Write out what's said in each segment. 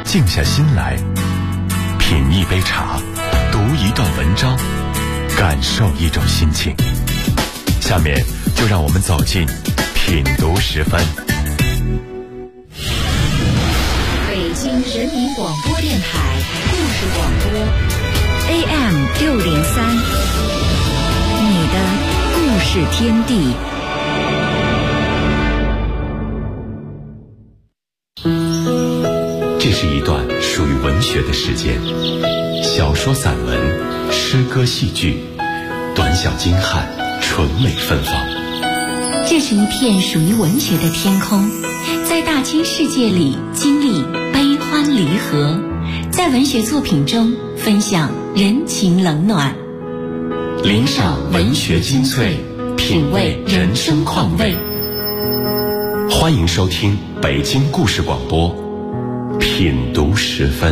静下心来，品一杯茶，读一段文章，感受一种心情。下面就让我们走进品读10分。 北京人民广播电台故事广播 AM603，你的故事天地。 这是一段属于文学的时间，小说、散文、诗歌、戏剧，短小精悍，纯美芬芳。 这是一片属于文学的天空，在大千世界里经历悲欢离合，在文学作品中分享人情冷暖， 聆赏文学精粹，品味人生况味。欢迎收听北京故事广播品读10分。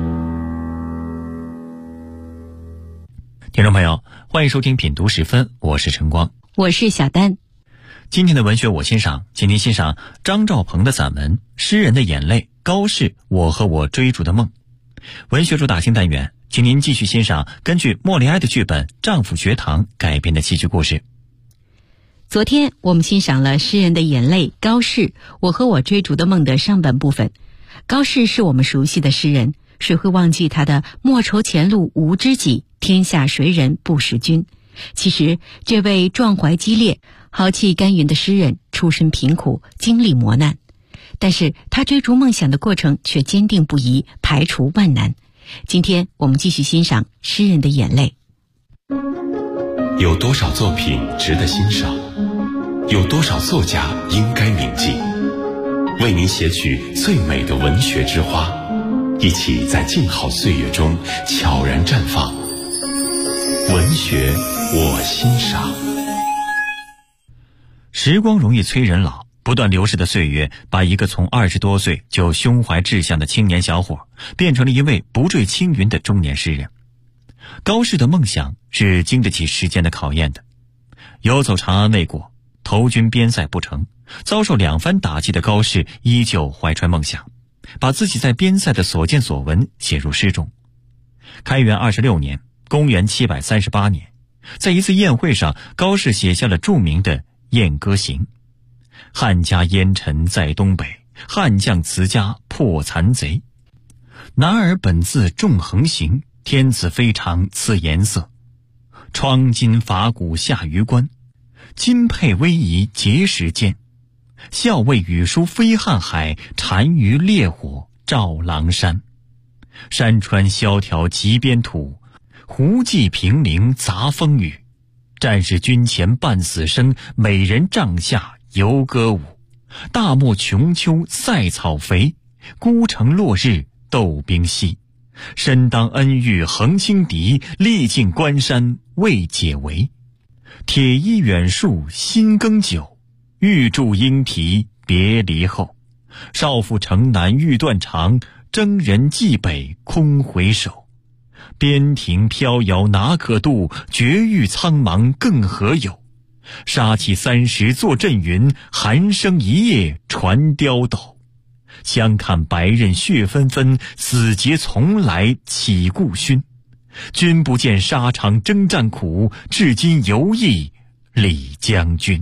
听众朋友，欢迎收听品读10分，我是晨光， 我是小丹。 今天的文学我欣赏，请您欣赏张兆鹏的散文《诗人的眼泪》，高适我和我追逐的梦。文学主打新单元，请您继续欣赏根据莫里埃的剧本《丈夫学堂》改编的戏剧故事。 昨天我们欣赏了《诗人的眼泪》，高适我和我追逐的梦的上半部分。高适是我们熟悉的诗人，谁会忘记他的莫愁前路无知己，天下谁人不识君。其实这位壮怀激烈、豪气干云的诗人出身贫苦，经历磨难，但是他追逐梦想的过程却坚定不移，排除万难。今天我们继续欣赏《诗人的眼泪》。 有多少作品值得欣赏？有多少作家应该铭记？为您写取最美的文学之花，一起在静好岁月中悄然绽放。文学我欣赏。 时光容易催人老，不断流逝的岁月把一个从20多岁就胸怀志向的青年小伙变成了一位不坠青云的中年诗人。高适的梦想是经得起时间的考验的。游走长安未果，投军边塞不成，遭受2番打击的高适依旧怀揣梦想，把自己在边塞的所见所闻写入诗中。开元26年，公元738年，在一次宴会上，高适写下了著名的《燕歌行》：汉家烟尘在东北，汉将辞家破残贼。男儿本自纵横行，天子非常赐颜色。窗金法鼓下榆关，金佩威仪结石间。校尉羽书飞瀚海，单于烈火照狼山。山川萧条极边土，胡骑平陵杂风雨。战士军前半死生，美人帐下游歌舞。大漠穷秋塞草肥，孤城落日斗兵稀。身当恩遇横轻敌，历尽关山未解围。铁衣远戍新更久，欲筑莺啼别离后。少妇城南欲断肠，征人蓟北空回首。边庭飘摇哪可渡，绝域苍茫更何有。杀气30作阵云，寒声一夜传刁斗。相看白刃血纷纷，死节从来岂顾勋。君不见沙场征战苦，至今犹忆李将军。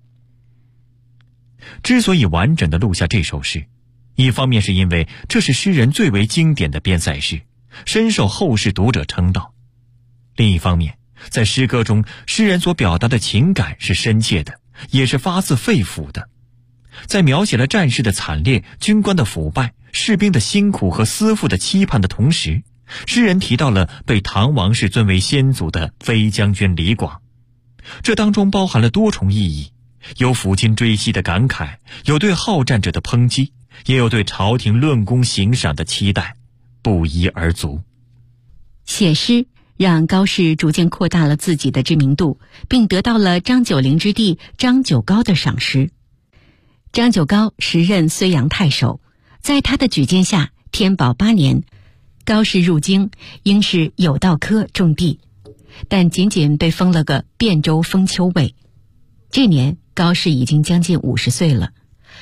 之所以完整地录下这首诗，一方面是因为这是诗人最为经典的边塞诗，深受后世读者称道。另一方面，在诗歌中，诗人所表达的情感是深切的，也是发自肺腑的。在描写了战事的惨烈、军官的腐败、士兵的辛苦和思妇的期盼的同时，诗人提到了被唐王室尊为先祖的飞将军李广。这当中包含了多重意义，有抚今追昔的感慨，有对好战者的抨击，也有对朝廷论功行赏的期待，不一而足。 写诗让高适逐渐扩大了自己的知名度，并得到了张九龄之弟张九皋的赏识。张九皋时任睢阳太守，在他的举荐下，天宝8年，高适入京，应是有道科中第，但仅仅被封了个汴州封丘尉。这年高适已经将近50岁了，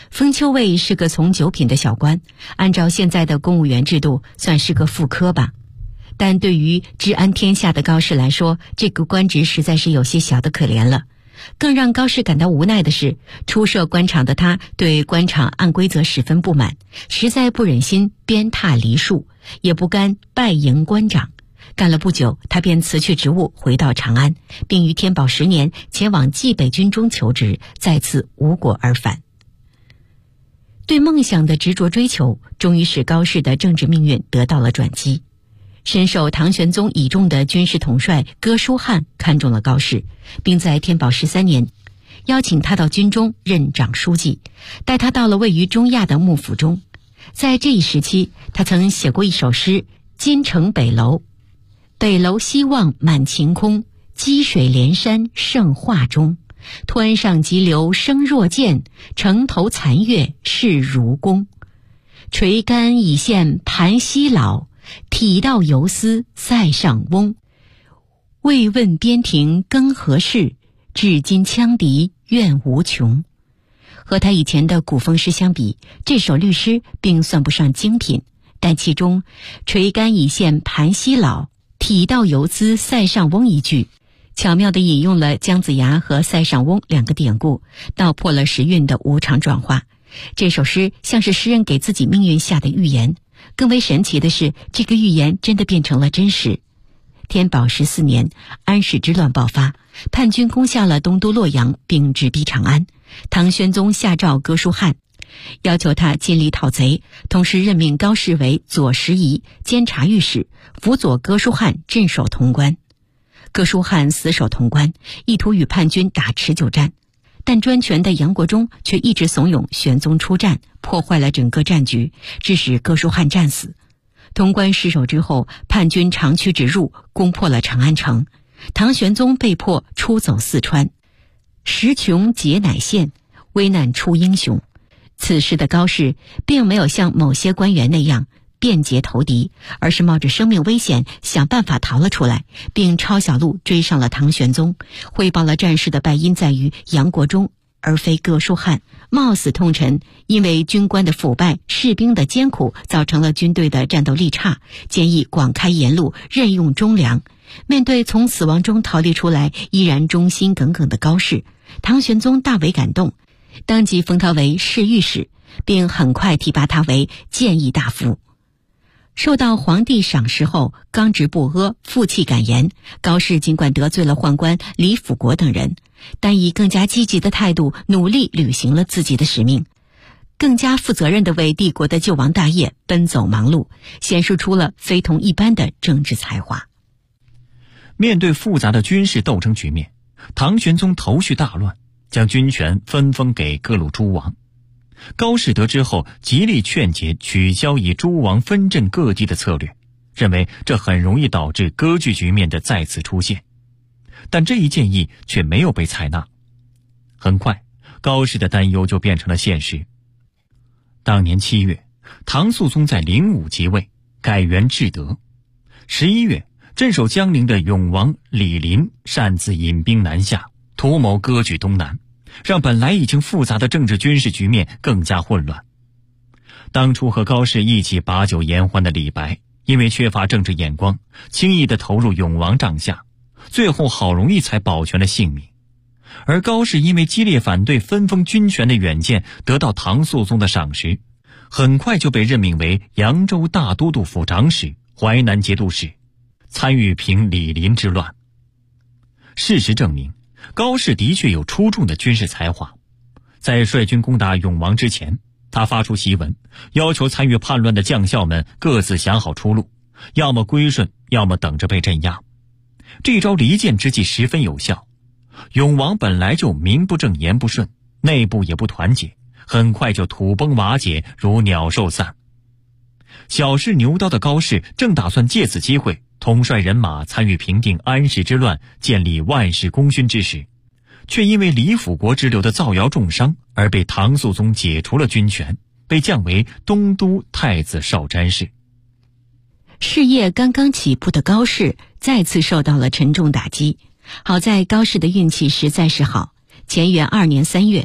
封丘尉是个从九品的小官，按照现在的公务员制度，算是个副科吧。但对于治安天下的高适来说，这个官职实在是有些小得可怜了。更让高适感到无奈的是，初涉官场的他对官场按规则十分不满，实在不忍心鞭挞梨树，也不甘拜迎官长。干了不久，他便辞去职务，回到长安，并于天宝10年前往冀北军中求职，再次无果而返。对梦想的执着追求，终于使高适的政治命运得到了转机。深受唐玄宗倚重的军事统帅哥舒翰看中了高适，并在天宝13年邀请他到军中任长书记，带他到了位于中亚的幕府中。在这一时期，他曾写过一首诗《金城北楼》：北楼西望满晴空，积水连山胜画中。湍上急流声若剑，城头残月势如弓。垂竿已现盘溪老，体道游丝塞上翁。未问边庭更何事，至今羌笛怨无穷。和他以前的古风诗相比，这首律诗并算不上精品，但其中垂竿已现盘溪老，体道游丝塞上翁一句，巧妙地引用了姜子牙和塞上翁2个典故，道破了时运的无常转化。这首诗像是诗人给自己命运下的预言。更为神奇的是，这个预言真的变成了真实。天宝14年，安史之乱爆发，叛军攻下了东都洛阳，并直逼长安。唐玄宗下诏哥舒翰，要求他尽力讨贼，同时任命高适为左拾遗、监察御史，辅佐哥舒翰镇守潼关。哥舒翰死守潼关，意图与叛军打持久战，但专权的杨国忠却一直怂恿玄宗出战，破坏了整个战局，致使哥舒翰战死。潼关失守之后，叛军长驱直入，攻破了长安城。唐玄宗被迫出走四川，时穷节乃现，危难出英雄。此时的高适并没有像某些官员那样便捷投敌，而是冒着生命危险想办法逃了出来，并抄小路追上了唐玄宗，汇报了战事的败因在于杨国忠而非哥舒翰，冒死痛陈，因为军官的腐败、士兵的艰苦造成了军队的战斗力差，建议广开言路，任用忠良。面对从死亡中逃离出来依然忠心耿耿的高适，唐玄宗大为感动，当即封他为侍御史，并很快提拔他为谏议大夫。受到皇帝赏识后，刚直不阿，负气敢言。高适尽管得罪了宦官李辅国等人，但以更加积极的态度努力履行了自己的使命，更加负责任地为帝国的救亡大业奔走忙碌，显示出了非同一般的政治才华。 面对复杂的军事斗争局面，唐玄宗头绪大乱，将军权分封给各路诸王。高适得知后，极力劝解取消以诸王分镇各地的策略，认为这很容易导致割据局面的再次出现。但这一建议却没有被采纳。很快，高适的担忧就变成了现实。当年7月，唐肃宗在05即位，改元至德。11月，镇守江陵的永王李璘擅自引兵南下，图谋割据东南，让本来已经复杂的政治军事局面更加混乱。当初和高适一起把酒言欢的李白，因为缺乏政治眼光，轻易地投入永王帐下，最后好容易才保全了性命。而高适因为激烈反对分封军权的远见，得到唐肃宗的赏识，很快就被任命为扬州大都督府长史、淮南节度使，参与平李璘之乱。事实证明，高适的确有出众的军事才华。在率军攻打永王之前，他发出檄文，要求参与叛乱的将校们各自想好出路，要么归顺，要么等着被镇压。这招离间之计十分有效。永王本来就名不正言不顺，内部也不团结，很快就土崩瓦解，如鸟兽散。小试牛刀的高适正打算借此机会统帅人马参与平定安史之乱，建立万世功勋之时，却因为李辅国之流的造谣重伤而被唐肃宗解除了军权，被降为东都太子少詹事。 事业刚刚起步的高适再次受到了沉重打击。好在高适的运气实在是好，乾元2年3月，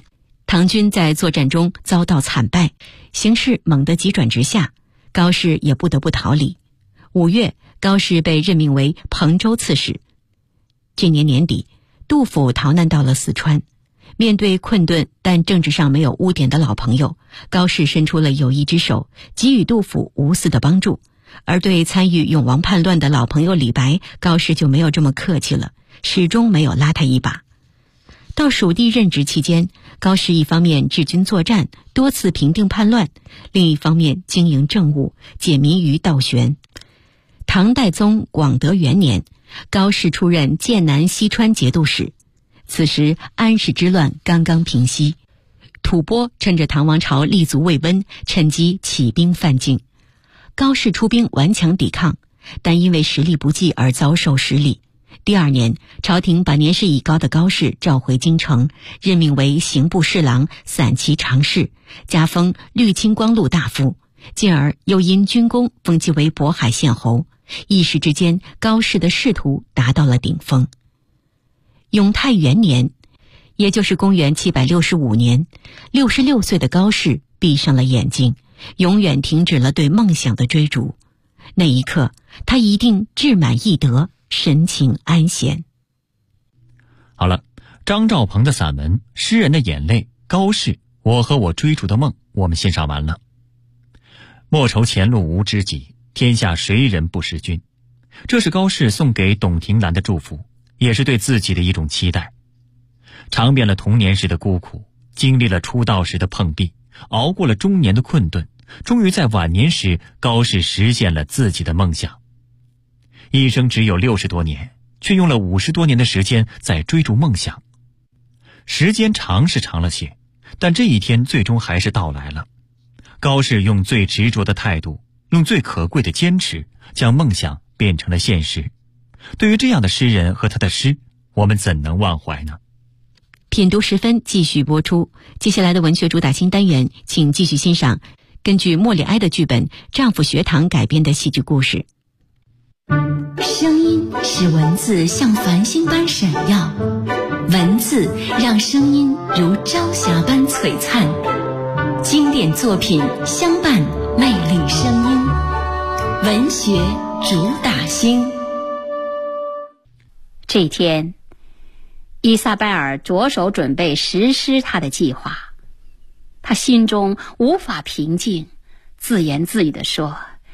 唐军在作战中遭到惨败，形势猛地急转直下，高适也不得不逃离。5月，高适被任命为彭州刺史。这年年底，杜甫逃难到了四川。面对困顿但政治上没有污点的老朋友，高适伸出了友谊之手，给予杜甫无私的帮助。而对参与永王叛乱的老朋友李白，高适就没有这么客气了，始终没有拉他一把。到蜀地任职期间，高适一方面治军作战，多次平定叛乱，另一方面经营政务，解民于倒悬。唐代宗广德元年，高适出任剑南西川节度使。此时安史之乱刚刚平息，吐蕃趁着唐王朝立足未温，趁机起兵犯境。高适出兵顽强抵抗，但因为实力不济而遭受失利。第2年，朝廷把年事已高的高适召回京城，任命为刑部侍郎、散骑常侍，加封绿清光禄大夫，进而又因军功封其为渤海县侯。一时之间，高适的仕途达到了顶峰。永泰元年，也就是公元765年，66岁的高适闭上了眼睛，永远停止了对梦想的追逐。那一刻，他一定志满意得，神情安闲。 好了，张兆鹏的散文《诗人的眼泪》，高适，我和我追逐的梦，我们欣赏完了。莫愁前路无知己，天下谁人不识君。这是高适送给董庭兰的祝福，也是对自己的一种期待。尝遍了童年时的孤苦，经历了出道时的碰壁，熬过了中年的困顿，终于在晚年时，高适实现了自己的梦想。一生只有60多年，却用了50多年的时间在追逐梦想。时间长是长了些，但这一天最终还是到来了。高适用最执着的态度，用最可贵的坚持，将梦想变成了现实。对于这样的诗人和他的诗，我们怎能忘怀呢？ 品读10分继续播出。接下来的文学主打新单元，请继续欣赏根据莫里埃的剧本《丈夫学堂》改编的戏剧故事。 声音使文字像繁星般闪耀，文字让声音如朝霞般璀璨。经典作品相伴，魅力声音，文学主打星。 这一天，伊莎贝尔着手准备实施她的计划。她心中无法平静，自言自语地说：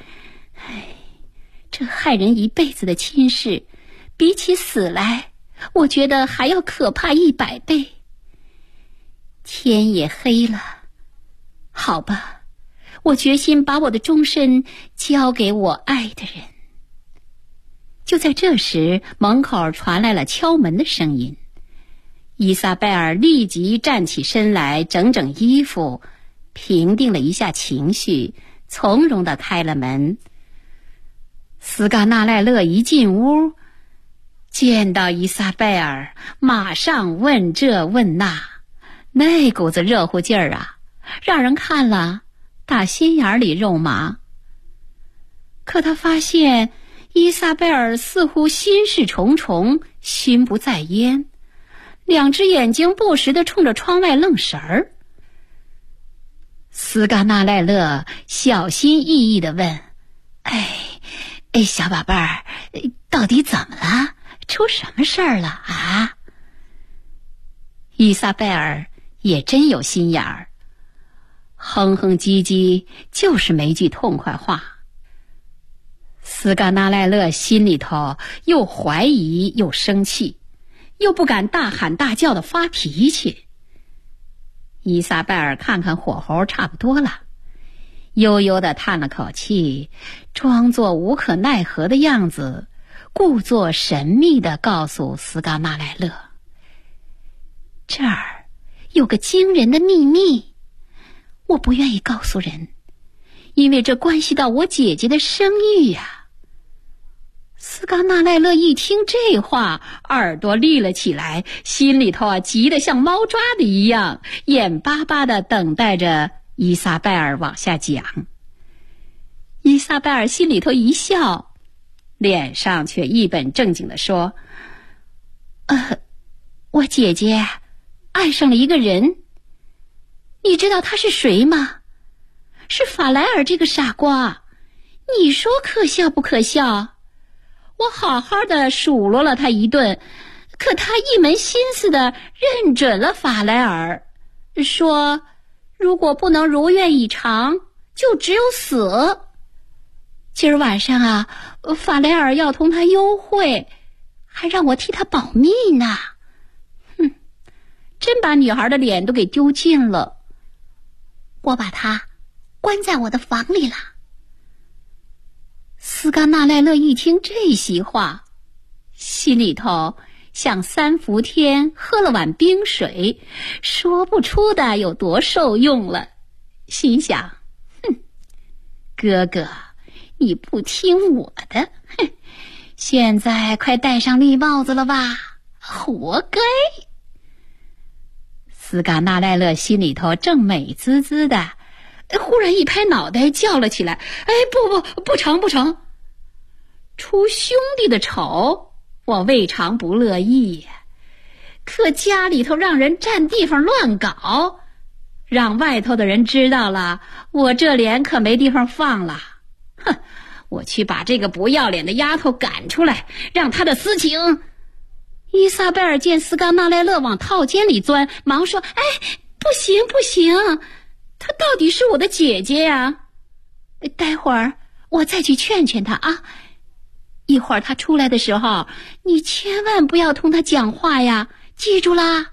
这害人一辈子的亲事，比起死来，我觉得还要可怕100倍。天也黑了，好吧，我决心把我的终身交给我爱的人。就在这时，门口传来了敲门的声音。伊莎贝尔立即站起身来，整整衣服，平定了一下情绪，从容地开了门。斯嘎纳赖勒一进屋，见到伊莎贝尔，马上问这问那，那股子热乎劲儿啊，让人看了打心眼里肉麻。可他发现伊莎贝尔似乎心事重重，心不在焉，2只眼睛不时地冲着窗外愣神儿。斯嘎纳赖勒小心翼翼地问：小宝贝儿，到底怎么了？出什么事儿了啊？伊莎贝尔也真有心眼儿，哼哼唧唧，就是没句痛快话。斯嘎纳赖勒心里头又怀疑又生气，又不敢大喊大叫的发脾气。伊莎贝尔看看火候差不多了，悠悠地叹了口气，装作无可奈何的样子，故作神秘地告诉斯嘎纳赖勒：这儿有个惊人的秘密，我不愿意告诉人，因为这关系到我姐姐的声誉呀。斯嘎纳赖勒一听这话，耳朵立了起来，心里头急得像猫抓的一样，眼巴巴地等待着伊莎贝尔往下讲。伊莎贝尔心里头一笑，脸上却一本正经地说：我姐姐爱上了一个人， 你知道他是谁吗？是法莱尔这个傻瓜。你说可笑不可笑？我好好的数落了他一顿，可他一门心思的认准了法莱尔，说如果不能如愿以偿，就只有死。今儿晚上啊，法莱尔要同他幽会，还让我替他保密呢。真把女孩的脸都给丢尽了。 我把他关在我的房里了。 斯嘎纳赖勒一听这席话，心里头像三伏天喝了碗冰水，说不出的有多受用了。心想，哥哥，你不听我的，现在快戴上绿帽子了吧，活该。斯嘎纳赖勒心里头正美滋滋的，忽然一拍脑袋叫了起来，不成，出兄弟的丑我未尝不乐意，可家里头让人占地方乱搞，让外头的人知道了，我这脸可没地方放了。我去把这个不要脸的丫头赶出来，让她的私情。伊萨贝尔见斯嘎纳赖勒往套间里钻，忙说，不行，她到底是我的姐姐呀。待会儿我再去劝劝她啊。一会儿她出来的时候，你千万不要同她讲话呀，记住啦。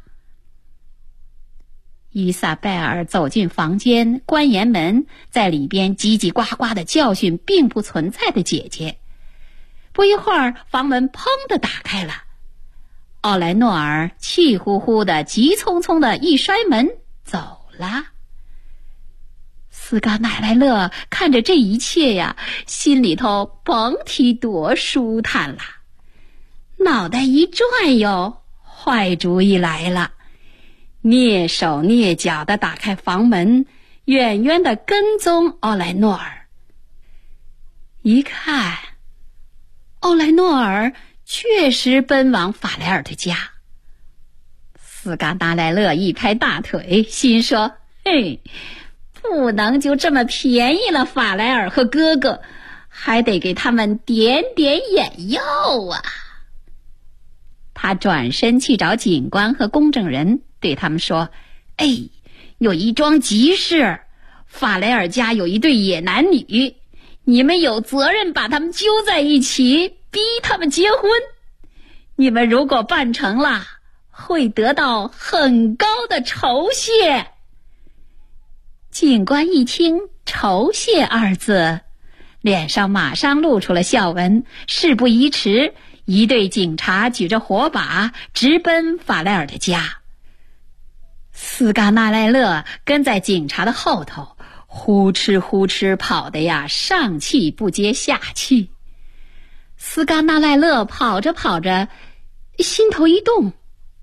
伊萨贝尔走进房间，关严门，在里边叽叽呱呱的教训并不存在的姐姐。不一会儿，房门砰的打开了，奥莱诺尔气呼呼的急匆匆的一摔门走了。斯嘎纳赖勒看着这一切呀，心里头甭提多舒坦了。脑袋一转悠，坏主意来了，蹑手蹑脚地打开房门，远远地跟踪奥莱诺尔。一看，奥莱诺尔确实奔往法莱尔的家。斯嘎纳赖勒一拍大腿，心说，不能就这么便宜了法莱尔和哥哥，还得给他们点点眼药啊。他转身去找警官和公证人，对他们说，有一桩急事，法莱尔家有一对野男女，你们有责任把他们揪在一起，逼他们结婚。你们如果办成了，会得到很高的酬谢。警官一听酬谢二字，脸上马上露出了笑纹。事不宜迟，一队警察举着火把直奔法莱尔的家。斯嘎纳赖勒跟在警察的后头，呼哧呼哧跑的呀，上气不接下气。斯嘎纳赖勒跑着跑着，心头一动，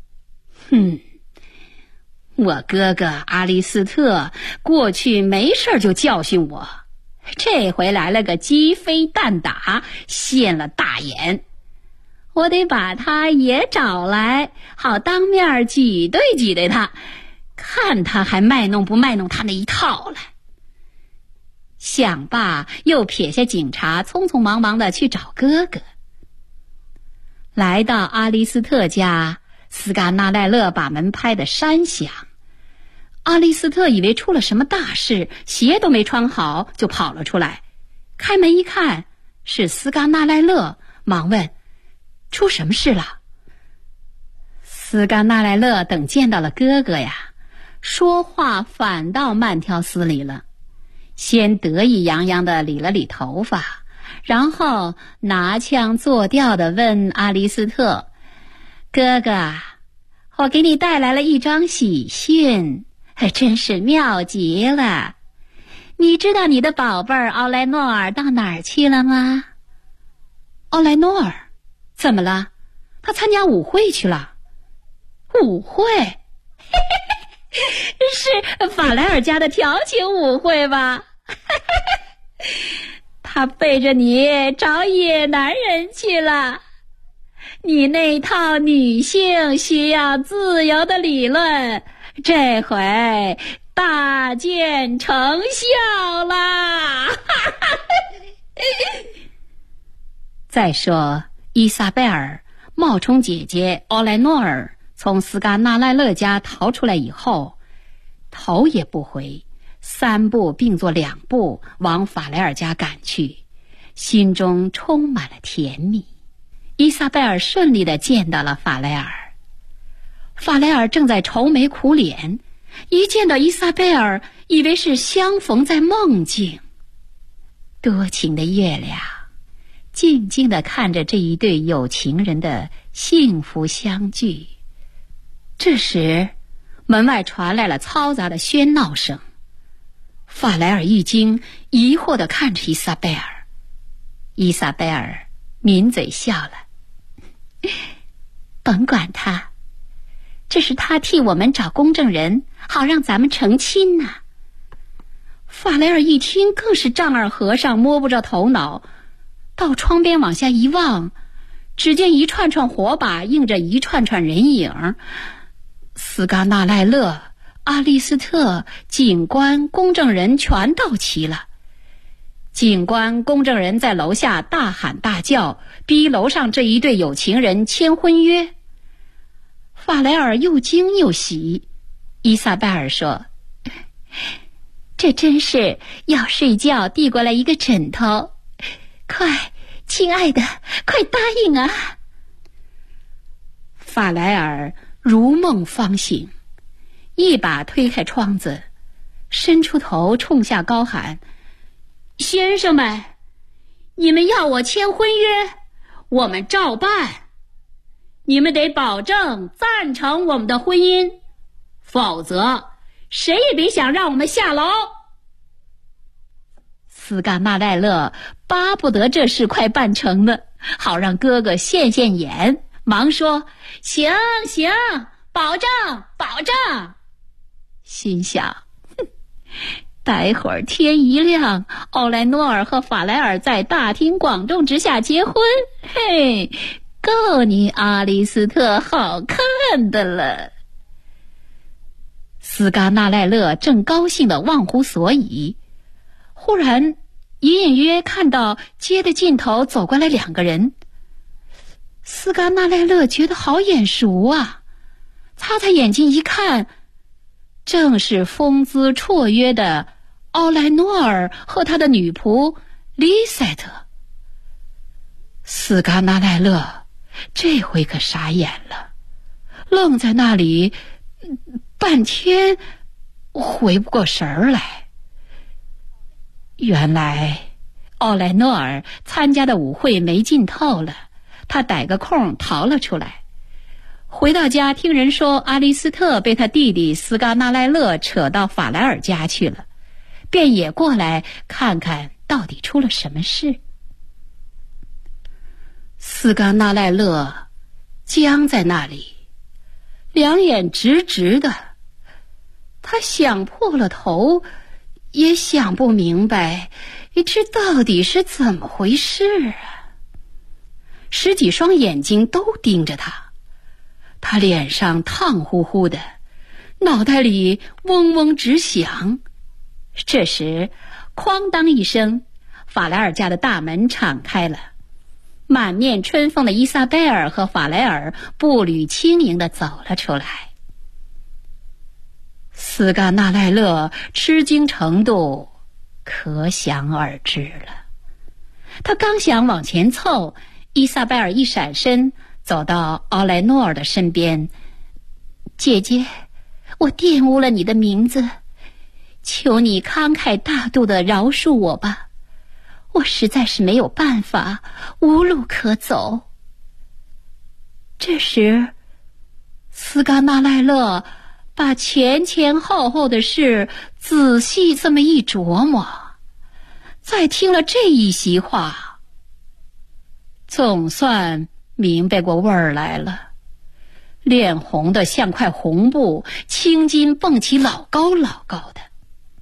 我哥哥阿里斯特过去没事就教训我，这回来了个鸡飞蛋打，现了大眼，我得把他也找来，好当面挤兑挤兑他，看他还卖弄不卖弄他那一套来。想罢，又撇下警察，匆匆忙忙地去找哥哥。来到阿里斯特家，斯嘎纳赖勒把门拍得山响。阿里斯特以为出了什么大事，鞋都没穿好就跑了出来。开门一看，是斯嘎纳赖勒，忙问，出什么事了？斯嘎纳赖勒等见到了哥哥呀，说话反倒慢条斯理了，先得意洋洋地理了理头发，然后拿腔作调地问阿里斯特，哥哥，我给你带来了一桩喜讯，真是妙极了。你知道你的宝贝儿奥莱诺尔到哪儿去了吗？奥莱诺尔？怎么了？他参加舞会去了。舞会？是法莱尔家的调情舞会吧？他背着你找野男人去了。你那套女性需要自由的理论，这回大见成效啦！再说伊莎贝尔冒充姐姐奥莱诺尔从斯嘎纳赖勒家逃出来以后，头也不回，3步并作2步往法莱尔家赶去，心中充满了甜蜜。伊莎贝尔顺利地见到了法莱尔，法莱尔正在愁眉苦脸，一见到伊莎贝尔，以为是相逢在梦境。多情的月亮静静地看着这一对有情人的幸福相聚。这时门外传来了嘈杂的喧闹声，法莱尔一惊，疑惑地看着伊莎贝尔。伊莎贝尔抿嘴笑了， 甭管他，这是他替我们找公证人，好让咱们成亲呢。 法莱尔一听更是丈二和尚摸不着头脑，到窗边往下一望，只见一串串火把映着一串串人影，斯嘎纳赖勒、阿利斯特、警官、公证人全到齐了。警官、公证人在楼下大喊大叫，逼楼上这一对有情人签婚约。法莱尔又惊又喜。伊莎贝尔说， 这真是要睡觉递过来一个枕头，快，亲爱的，快答应啊！ 法莱尔如梦方醒，一把推开窗子，伸出头冲下高喊，先生们，你们要我签婚约，我们照办。你们得保证赞成我们的婚姻，否则谁也别想让我们下楼。斯嘎纳赖勒巴不得这事快办成了，好让哥哥现眼，忙说，行，保证。心想，待会儿天一亮，奥莱诺尔和法莱尔在大庭广众之下结婚，嘿，够你阿里斯特好看的了。斯嘎纳赖勒正高兴得忘乎所以，忽然隐隐约看到街的尽头走过来2个人。斯嘎纳赖勒觉得好眼熟啊，擦擦眼睛一看，正是风姿绰约的奥莱诺尔和他的女仆丽塞特。斯嘎纳赖勒这回可傻眼了，愣在那里半天回不过神儿来。原来奥莱诺尔参加的舞会没劲透了，他逮个空逃了出来。回到家听人说阿利斯特被他弟弟斯嘎纳赖勒扯到法莱尔家去了，便也过来看看到底出了什么事。斯嘎纳赖勒僵在那里，两眼直直的，他想破了头也想不明白这到底是怎么回事啊。10几双眼睛都盯着他，他脸上烫乎乎的，脑袋里嗡嗡直响。这时哐当一声，法莱尔家的大门敞开了，满面春风的伊莎贝尔和法莱尔步履轻盈地走了出来。斯嘎纳赖勒吃惊程度可想而知了。他刚想往前凑，伊莎贝尔一闪身走到奥莱诺尔的身边，姐姐，我玷污了你的名字，求你慷慨大度地饶恕我吧，我实在是没有办法，无路可走。这时斯嘎纳赖勒把前后后的事仔细这么一琢磨，再听了这一席话，总算明白过味儿来了，脸红得像块红布，青筋蹦起老高老高的。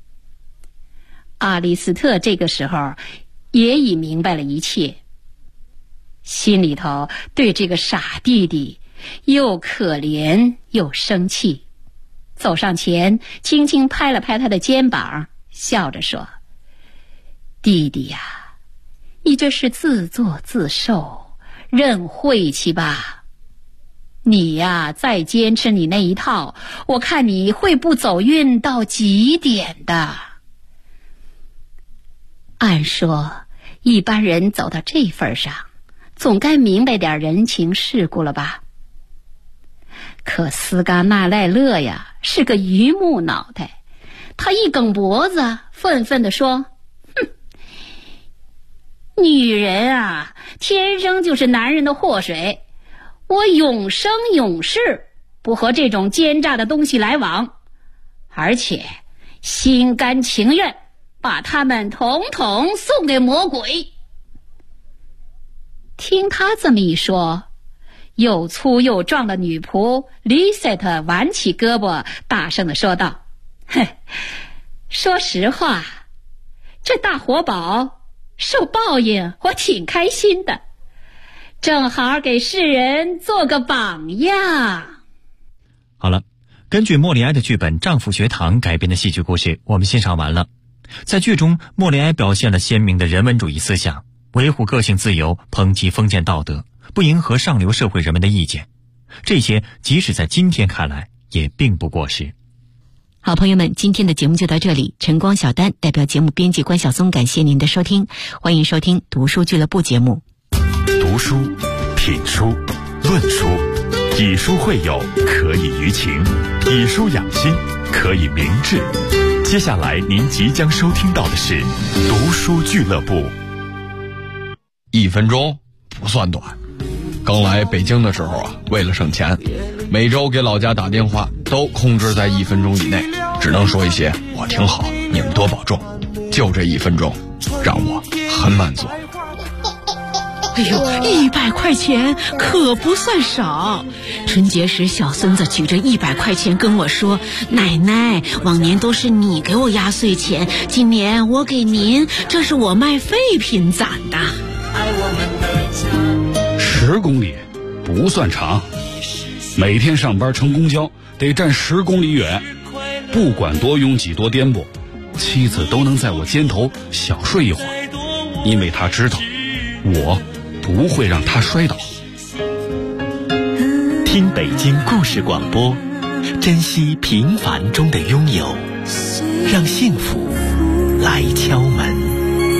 阿里斯特这个时候也已明白了一切，心里头对这个傻弟弟又可怜又生气。 走上前，轻轻拍了拍他的肩膀，笑着说：“弟弟呀，你这是自作自受，认晦气吧？你呀，再坚持你那一套，我看你会不走运到极点的。”按说，一般人走到这份上，总该明白点人情世故了吧？可斯嘎纳赖勒呀，是个榆木脑袋，他一梗脖子，愤愤地说：“哼，女人啊，天生就是男人的祸水，我永生永世不和这种奸诈的东西来往，而且心甘情愿把他们统统送给魔鬼。”听他这么一说，又粗又壮的女仆丽塞特挽起胳膊，大声地说道：“哼，说实话，这大活宝受报应，我挺开心的，正好给世人做个榜样。” 好了，根据莫里埃的剧本《丈夫学堂》改编的戏剧故事，我们欣赏完了。在剧中，莫里埃表现了鲜明的人文主义思想，维护个性自由，抨击封建道德，不迎合上流社会人们的意见。这些即使在今天看来也并不过时。 好朋友们，今天的节目就到这里。晨光小丹代表节目编辑关晓松，感谢您的收听，欢迎收听读书俱乐部节目。 读书、品书、论书，以书会友，可以娱情；以书养心，可以明志。接下来您即将收听到的是读书俱乐部。 1分钟不算短。刚来北京的时候啊，为了省钱，每周给老家打电话都控制在1分钟以内，只能说一些“我挺好，你们多保重”。就这1分钟，让我很满足。 哎呦，100块钱可不算少。春节时，小孙子举着100块钱跟我说：“奶奶，往年都是你给我压岁钱，今年我给您，这是我卖废品攒的。 ”10公里不算长，每天上班乘公交得站10公里远，不管多拥挤多颠簸，妻子都能在我肩头小睡一会儿，因为她知道我不会让她摔倒。 听北京故事广播，珍惜平凡中的拥有，让幸福来敲门。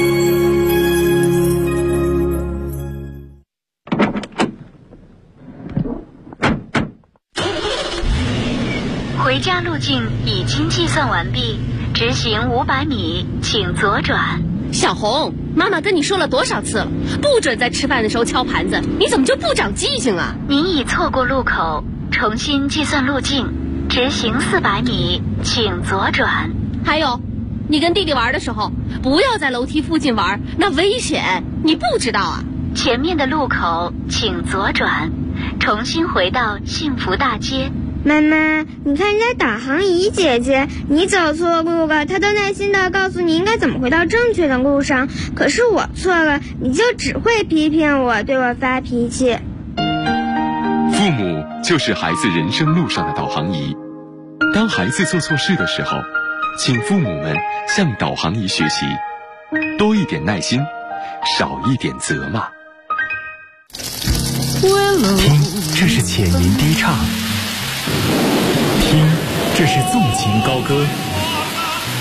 回家路径已经计算完毕，直行500米，请左转。 小红，妈妈跟你说了多少次了，不准在吃饭的时候敲盘子，你怎么就不长记性啊？ 您已错过路口，重新计算路径，直行400米，请左转。 还有，你跟弟弟玩的时候，不要在楼梯附近玩，那危险，你不知道啊？ 前面的路口请左转，重新回到幸福大街。 妈妈，你看人家导航仪姐姐，你走错路了，她都耐心地告诉你应该怎么回到正确的路上。可是我错了，你就只会批评我，对我发脾气。 父母就是孩子人生路上的导航仪。当孩子做错事的时候，请父母们向导航仪学习，多一点耐心，少一点责骂。 听，这是浅吟低唱。听，这是纵情高歌。